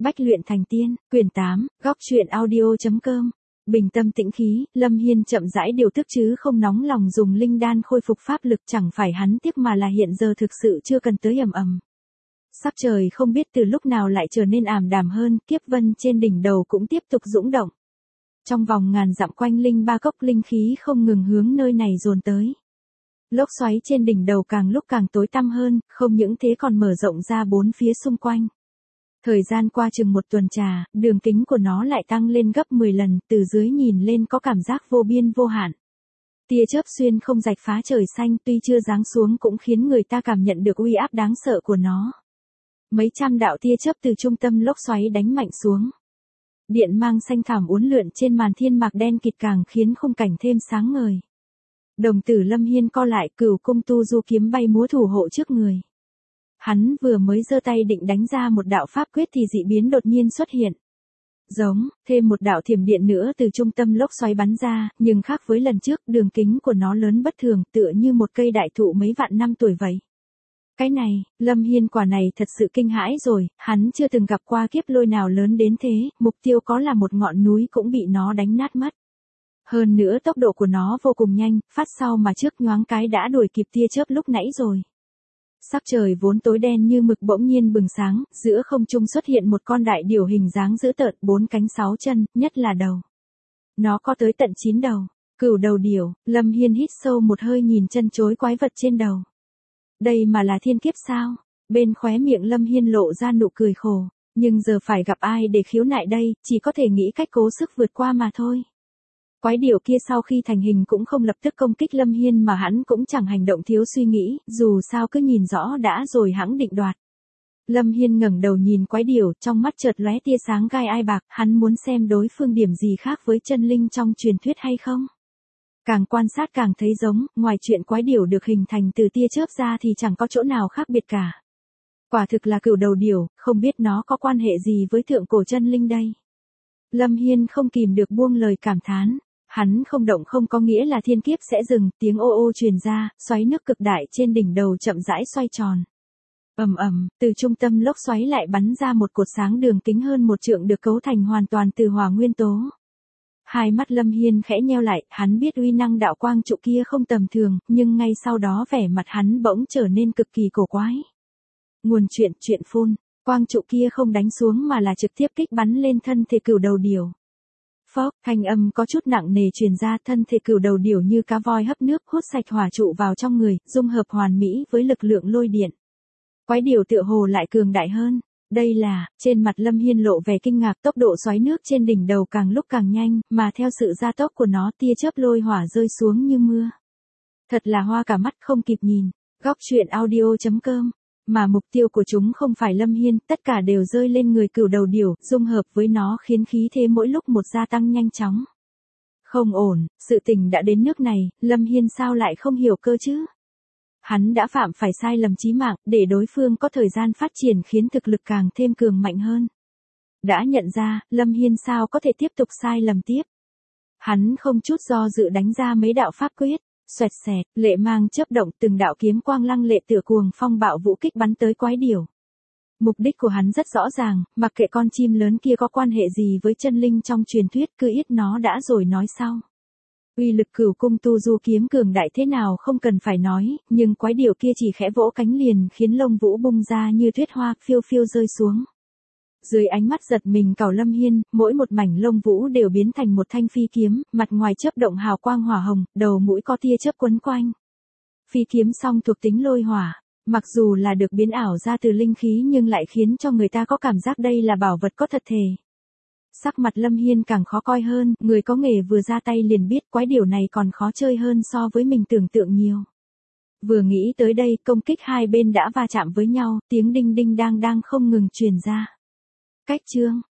Bách luyện thành tiên, quyển 8, góc truyện audio.com. Bình tâm tĩnh khí, Lâm Hiên chậm rãi điều tức chứ không nóng lòng dùng linh đan khôi phục pháp lực, chẳng phải hắn tiếc mà là hiện giờ thực sự chưa cần tới ầm ầm. Sắc trời không biết từ lúc nào lại trở nên ảm đạm hơn, kiếp vân trên đỉnh đầu cũng tiếp tục dũng động. Trong vòng ngàn dặm quanh linh ba cốc linh khí không ngừng hướng nơi này dồn tới. Lốc xoáy trên đỉnh đầu càng lúc càng tối tăm hơn, không những thế còn mở rộng ra bốn phía xung quanh. Thời gian qua chừng một tuần trà, đường kính của nó lại tăng lên gấp 10 lần, từ dưới nhìn lên có cảm giác vô biên vô hạn. Tia chớp xuyên không rạch phá trời xanh, tuy chưa giáng xuống cũng khiến người ta cảm nhận được uy áp đáng sợ của nó. Mấy trăm đạo tia chớp từ trung tâm lốc xoáy đánh mạnh xuống. Điện mang xanh thảm uốn lượn trên màn thiên mạc đen kịt càng khiến khung cảnh thêm sáng ngời. Đồng tử Lâm Hiên co lại, Cửu Cung Tu Du kiếm bay múa thủ hộ trước người. Hắn vừa mới giơ tay định đánh ra một đạo pháp quyết thì dị biến đột nhiên xuất hiện. Giống, thêm một đạo thiểm điện nữa từ trung tâm lốc xoáy bắn ra, nhưng khác với lần trước, đường kính của nó lớn bất thường, tựa như một cây đại thụ mấy vạn năm tuổi vậy. Cái này, Lâm Hiên quả này thật sự kinh hãi rồi, hắn chưa từng gặp qua kiếp lôi nào lớn đến thế, mục tiêu có là một ngọn núi cũng bị nó đánh nát mất. Hơn nữa tốc độ của nó vô cùng nhanh, phát sau mà trước nhoáng cái đã đuổi kịp tia chớp lúc nãy rồi. Sắc trời vốn tối đen như mực bỗng nhiên bừng sáng, giữa không trung xuất hiện một con đại điểu hình dáng dữ tợn, 4 cánh 6 chân, nhất là đầu. Nó có tới tận 9 đầu, Cửu đầu điểu. Lâm Hiên hít sâu một hơi nhìn chân chối quái vật trên đầu. Đây mà là thiên kiếp sao? Bên khóe miệng Lâm Hiên lộ ra nụ cười khổ, nhưng giờ phải gặp ai để khiếu nại đây, chỉ có thể nghĩ cách cố sức vượt qua mà thôi. Quái điểu kia sau khi thành hình cũng không lập tức công kích Lâm Hiên mà hắn cũng chẳng hành động thiếu suy nghĩ, dù sao cứ nhìn rõ đã rồi hẵng định đoạt. Lâm Hiên ngẩng đầu nhìn quái điểu, trong mắt chợt lóe tia sáng gai ai bạc, hắn muốn xem đối phương điểm gì khác với chân linh trong truyền thuyết hay không. Càng quan sát càng thấy giống, ngoài chuyện quái điểu được hình thành từ tia chớp ra thì chẳng có chỗ nào khác biệt cả. Quả thực là cửu đầu điểu, không biết nó có quan hệ gì với thượng cổ chân linh đây. Lâm Hiên không kìm được buông lời cảm thán. Hắn không động không có nghĩa là thiên kiếp sẽ dừng, tiếng ô ô truyền ra, xoáy nước cực đại trên đỉnh đầu chậm rãi xoay tròn. Ầm ầm, từ trung tâm lốc xoáy lại bắn ra một cột sáng đường kính hơn 1 trượng được cấu thành hoàn toàn từ hỏa nguyên tố. Hai mắt Lâm Hiên khẽ nheo lại, hắn biết uy năng đạo quang trụ kia không tầm thường, nhưng ngay sau đó vẻ mặt hắn bỗng trở nên cực kỳ cổ quái. Nguồn chuyện phun, quang trụ kia không đánh xuống mà là trực tiếp kích bắn lên thân thể cửu đầu điểu. Phốc, thanh âm có chút nặng nề truyền ra, thân thể cửu đầu điểu như cá voi hấp nước hút sạch hỏa trụ vào trong người, dung hợp hoàn mỹ với lực lượng lôi điện. Quái điểu tựa hồ lại cường đại hơn. Đây là, trên mặt Lâm Hiên lộ vẻ kinh ngạc, tốc độ xoáy nước trên đỉnh đầu càng lúc càng nhanh, mà theo sự gia tốc của nó tia chớp lôi hỏa rơi xuống như mưa. Thật là hoa cả mắt không kịp nhìn. Góc truyện audio.com. Mà mục tiêu của chúng không phải Lâm Hiên, tất cả đều rơi lên người cửu đầu điểu, dung hợp với nó khiến khí thế mỗi lúc một gia tăng nhanh chóng. Không ổn, sự tình đã đến nước này, Lâm Hiên sao lại không hiểu cơ chứ? Hắn đã phạm phải sai lầm chí mạng, để đối phương có thời gian phát triển khiến thực lực càng thêm cường mạnh hơn. Đã nhận ra, Lâm Hiên sao có thể tiếp tục sai lầm tiếp? Hắn không chút do dự đánh ra mấy đạo pháp quyết. Xoẹt xẹt, lệ mang chớp động, từng đạo kiếm quang lăng lệ tựa cuồng phong bạo vũ kích bắn tới quái điểu. Mục đích của hắn rất rõ ràng, mặc kệ con chim lớn kia có quan hệ gì với chân linh trong truyền thuyết, cứ ít nó đã rồi nói sau. Uy lực Cửu Cung Tu Du kiếm cường đại thế nào không cần phải nói, nhưng quái điểu kia chỉ khẽ vỗ cánh liền khiến lông vũ bung ra như tuyết hoa phiêu phiêu rơi xuống. Dưới ánh mắt giật mình cẩu Lâm Hiên, mỗi một mảnh lông vũ đều biến thành một thanh phi kiếm, mặt ngoài chớp động hào quang hỏa hồng, đầu mũi có tia chớp quấn quanh. Phi kiếm song thuộc tính lôi hỏa, mặc dù là được biến ảo ra từ linh khí nhưng lại khiến cho người ta có cảm giác đây là bảo vật có thật thể. Sắc mặt Lâm Hiên càng khó coi hơn, người có nghề vừa ra tay liền biết quái điểu này còn khó chơi hơn so với mình tưởng tượng nhiều. Vừa nghĩ tới đây, công kích hai bên đã va chạm với nhau, tiếng đinh đinh đang không ngừng truyền ra. Cách chương,